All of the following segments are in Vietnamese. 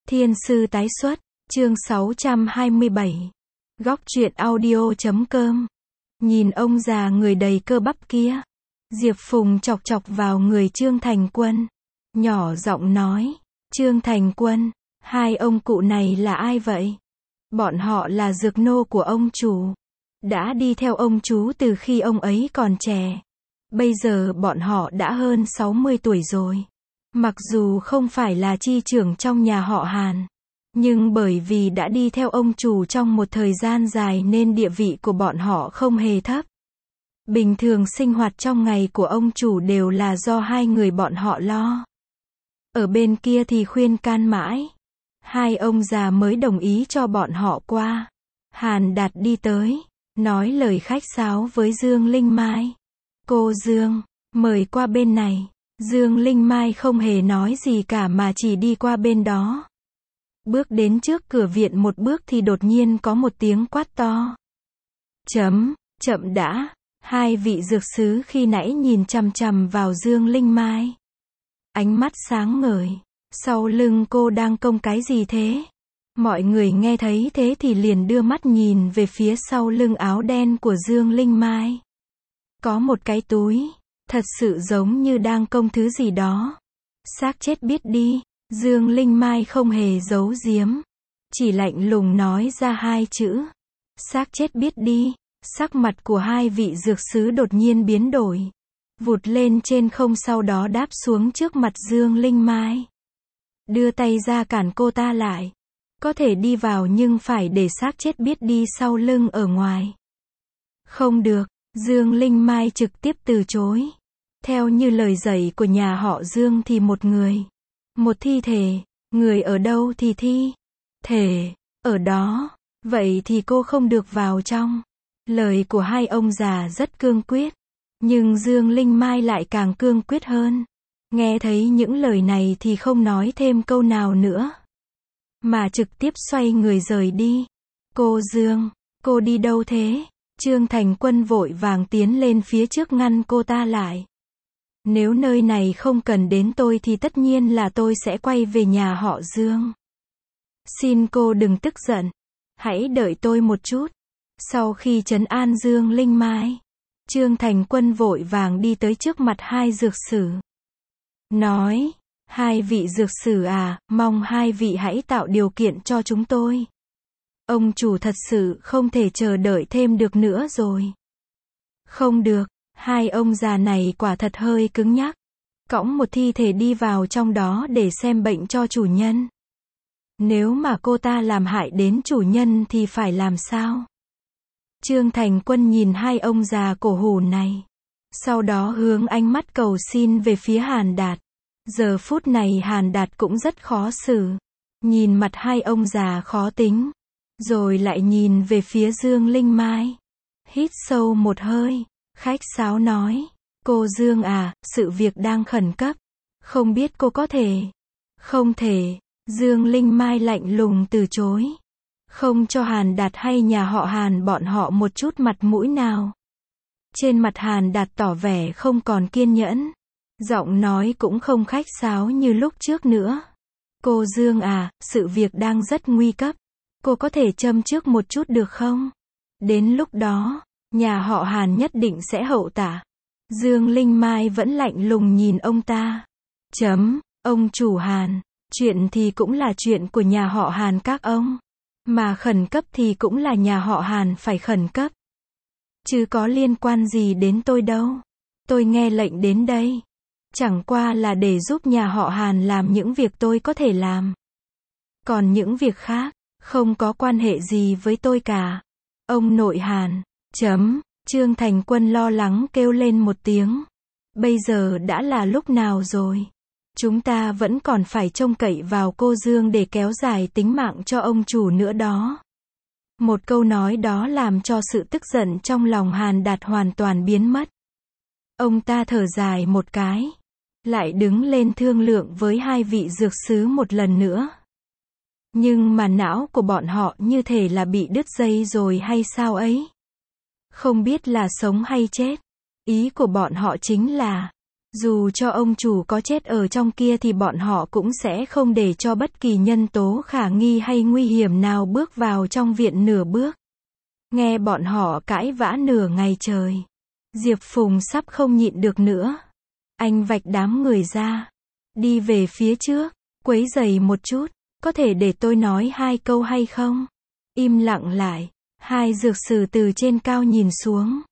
Thiên sư tái xuất, chương 627. Góc truyện audio.com. Nhìn ông già người đầy cơ bắp kia. Diệp Phùng chọc chọc vào người Trương Thành Quân. Nhỏ giọng nói, Trương Thành Quân, hai ông cụ này là ai vậy? Bọn họ là dược nô của ông chủ. Đã đi theo ông chú từ khi ông ấy còn trẻ. Bây giờ bọn họ đã hơn 60 tuổi rồi. Mặc dù không phải là chi trưởng trong nhà họ Hàn, nhưng bởi vì đã đi theo ông chủ trong một thời gian dài nên địa vị của bọn họ không hề thấp. Bình thường sinh hoạt trong ngày của ông chủ đều là do hai người bọn họ lo. Ở bên kia thì khuyên can mãi. Hai ông già mới đồng ý cho bọn họ qua. Hàn Đạt đi tới, nói lời khách sáo với Dương Linh Mai. Cô Dương, mời qua bên này. Dương Linh Mai không hề nói gì cả mà chỉ đi qua bên đó. Bước đến trước cửa viện một bước thì đột nhiên có một tiếng quát to. Chậm đã. Hai vị dược sứ khi nãy nhìn chằm chằm vào Dương Linh Mai. Ánh mắt sáng ngời. Sau lưng cô đang công cái gì thế? Mọi người nghe thấy thế thì liền đưa mắt nhìn về phía sau lưng áo đen của Dương Linh Mai. Có một cái túi. Thật sự giống như đang công thứ gì đó. Xác chết biết đi. Dương Linh Mai không hề giấu giếm. Chỉ lạnh lùng nói ra hai chữ. Xác chết biết đi. Sắc mặt của hai vị dược sứ đột nhiên biến đổi. Vụt lên trên không sau đó đáp xuống trước mặt Dương Linh Mai. Đưa tay ra cản cô ta lại. Có thể đi vào nhưng phải để xác chết biết đi sau lưng ở ngoài. Không được. Dương Linh Mai trực tiếp từ chối. Theo như lời dạy của nhà họ Dương thì một người, một thi thể, người ở đâu thì thi thể ở đó, vậy thì cô không được vào trong. Lời của hai ông già rất cương quyết, nhưng Dương Linh Mai lại càng cương quyết hơn. Nghe thấy những lời này thì không nói thêm câu nào nữa, mà trực tiếp xoay người rời đi. Cô Dương, cô đi đâu thế? Trương Thành Quân vội vàng tiến lên phía trước ngăn cô ta lại. Nếu nơi này không cần đến tôi thì tất nhiên là tôi sẽ quay về nhà họ Dương. Xin cô đừng tức giận. Hãy đợi tôi một chút. Sau khi trấn an Dương Linh Mai, Trương Thành Quân vội vàng đi tới trước mặt hai dược sử. Nói, hai vị dược sử à, mong hai vị hãy tạo điều kiện cho chúng tôi. Ông chủ thật sự không thể chờ đợi thêm được nữa rồi. Không được. Hai ông già này quả thật hơi cứng nhắc. Cõng một thi thể đi vào trong đó để xem bệnh cho chủ nhân. Nếu mà cô ta làm hại đến chủ nhân thì phải làm sao? Trương Thành Quân nhìn hai ông già cổ hủ này. Sau đó hướng ánh mắt cầu xin về phía Hàn Đạt. Giờ phút này Hàn Đạt cũng rất khó xử. Nhìn mặt hai ông già khó tính. Rồi lại nhìn về phía Dương Linh Mai. Hít sâu một hơi. Khách sáo nói, cô Dương à, sự việc đang khẩn cấp. Không biết cô có thể. Không thể. Dương Linh Mai lạnh lùng từ chối. Không cho Hàn Đạt hay nhà họ Hàn bọn họ một chút mặt mũi nào. Trên mặt Hàn Đạt tỏ vẻ không còn kiên nhẫn. Giọng nói cũng không khách sáo như lúc trước nữa. Cô Dương à, sự việc đang rất nguy cấp. Cô có thể châm trước một chút được không? Đến lúc đó, nhà họ Hàn nhất định sẽ hậu tạ. Dương Linh Mai vẫn lạnh lùng nhìn ông ta. Ông chủ Hàn, chuyện thì cũng là chuyện của nhà họ Hàn các ông. Mà khẩn cấp thì cũng là nhà họ Hàn phải khẩn cấp. Chứ có liên quan gì đến tôi đâu. Tôi nghe lệnh đến đây. Chẳng qua là để giúp nhà họ Hàn làm những việc tôi có thể làm. Còn những việc khác, không có quan hệ gì với tôi cả. Ông nội Hàn. Trương Thành Quân lo lắng kêu lên một tiếng. Bây giờ đã là lúc nào rồi? Chúng ta vẫn còn phải trông cậy vào cô Dương để kéo dài tính mạng cho ông chủ nữa đó. Một câu nói đó làm cho sự tức giận trong lòng Hàn Đạt hoàn toàn biến mất. Ông ta thở dài một cái. Lại đứng lên thương lượng với hai vị dược sứ một lần nữa. Nhưng mà não của bọn họ như thể là bị đứt dây rồi hay sao ấy? Không biết là sống hay chết. Ý của bọn họ chính là Dù cho ông chủ có chết ở trong kia thì bọn họ cũng sẽ không để cho bất kỳ nhân tố khả nghi hay nguy hiểm nào bước vào trong viện nửa bước. Nghe bọn họ cãi vã nửa ngày trời. Diệp Phùng sắp không nhịn được nữa. Anh vạch đám người ra. Đi về phía trước. Quấy rầy một chút. Có thể để tôi nói 2 câu hay không? Im lặng lại. Hai dược sư từ trên cao nhìn xuống.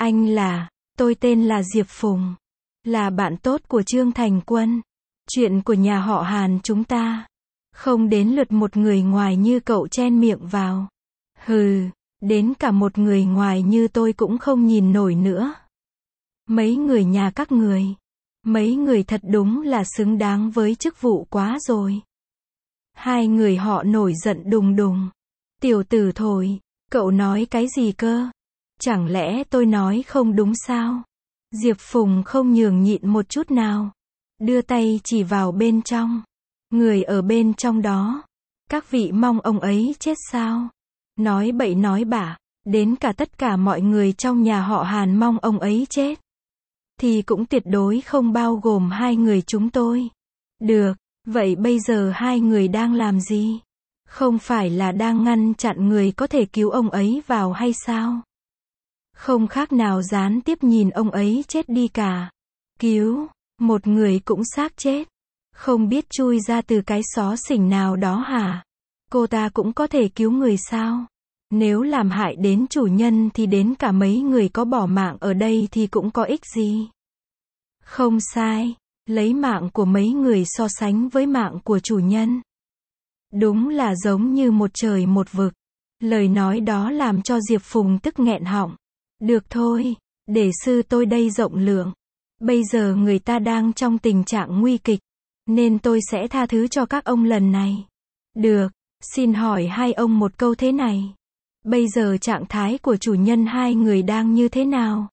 Tôi tên là Diệp Phùng. Là bạn tốt của Trương Thành Quân. Chuyện của nhà họ Hàn chúng ta. Không đến lượt một người ngoài như cậu chen miệng vào. Hừ, đến cả một người ngoài như tôi cũng không nhìn nổi nữa. Mấy người nhà các người. Mấy người thật đúng là xứng đáng với chức vụ quá rồi. Hai người họ nổi giận đùng đùng. Tiểu tử thổi, cậu nói cái gì cơ? Chẳng lẽ tôi nói không đúng sao? Diệp Phùng không nhường nhịn một chút nào. Đưa tay chỉ vào bên trong. Người ở bên trong đó. Các vị mong ông ấy chết sao? Nói bậy nói bạ. Đến cả tất cả mọi người trong nhà họ Hàn mong ông ấy chết. Thì cũng tuyệt đối không bao gồm hai người chúng tôi. Được, vậy bây giờ hai người đang làm gì? Không phải là đang ngăn chặn người có thể cứu ông ấy vào hay sao? Không khác nào gián tiếp nhìn ông ấy chết đi cả. Cứu, một người cũng xác chết. Không biết chui ra từ cái xó xỉnh nào đó hả? Cô ta cũng có thể cứu người sao? Nếu làm hại đến chủ nhân thì đến cả mấy người có bỏ mạng ở đây thì cũng có ích gì? Không sai, lấy mạng của mấy người so sánh với mạng của chủ nhân. Đúng là giống như một trời một vực. Lời nói đó làm cho Diệp Phùng tức nghẹn họng. Được thôi, để sư tôi đây rộng lượng. Bây giờ người ta đang trong tình trạng nguy kịch, nên tôi sẽ tha thứ cho các ông lần này. Được, xin hỏi hai ông một câu thế này. Bây giờ trạng thái của chủ nhân hai người đang như thế nào?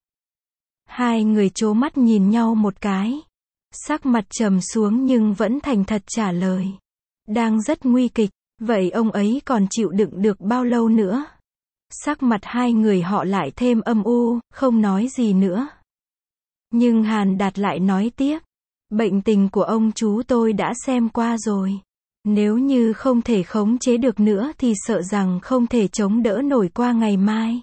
Hai người trố mắt nhìn nhau một cái. Sắc mặt trầm xuống nhưng vẫn thành thật trả lời. Đang rất nguy kịch, vậy ông ấy còn chịu đựng được bao lâu nữa? Sắc mặt hai người họ lại thêm âm u, không nói gì nữa. Nhưng Hàn Đạt lại nói tiếp. Bệnh tình của ông chú tôi đã xem qua rồi. Nếu như không thể khống chế được nữa thì sợ rằng không thể chống đỡ nổi qua ngày mai.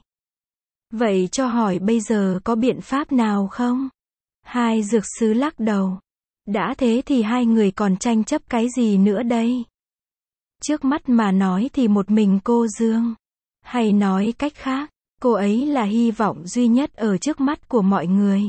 Vậy cho hỏi bây giờ có biện pháp nào không? Hai dược sư lắc đầu. Đã thế thì hai người còn tranh chấp cái gì nữa đây? Trước mắt mà nói thì một mình cô Dương. Hay nói cách khác, cô ấy là hy vọng duy nhất ở trước mắt của mọi người.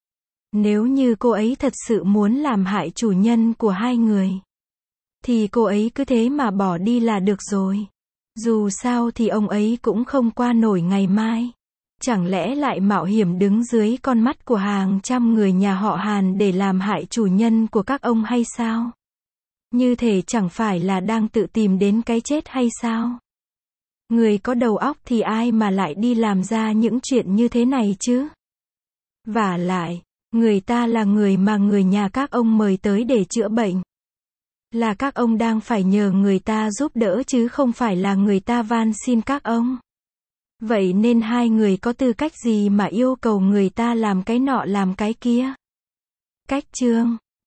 Nếu như cô ấy thật sự muốn làm hại chủ nhân của hai người, thì cô ấy cứ thế mà bỏ đi là được rồi. Dù sao thì ông ấy cũng không qua nổi ngày mai. Chẳng lẽ lại mạo hiểm đứng dưới con mắt của hàng trăm người nhà họ Hàn để làm hại chủ nhân của các ông hay sao? Như thể chẳng phải là đang tự tìm đến cái chết hay sao? Người có đầu óc thì ai mà lại đi làm ra những chuyện như thế này chứ? Vả lại, người ta là người mà người nhà các ông mời tới để chữa bệnh. Là các ông đang phải nhờ người ta giúp đỡ chứ không phải là người ta van xin các ông. Vậy nên hai người có tư cách gì mà yêu cầu người ta làm cái nọ làm cái kia? Cách chương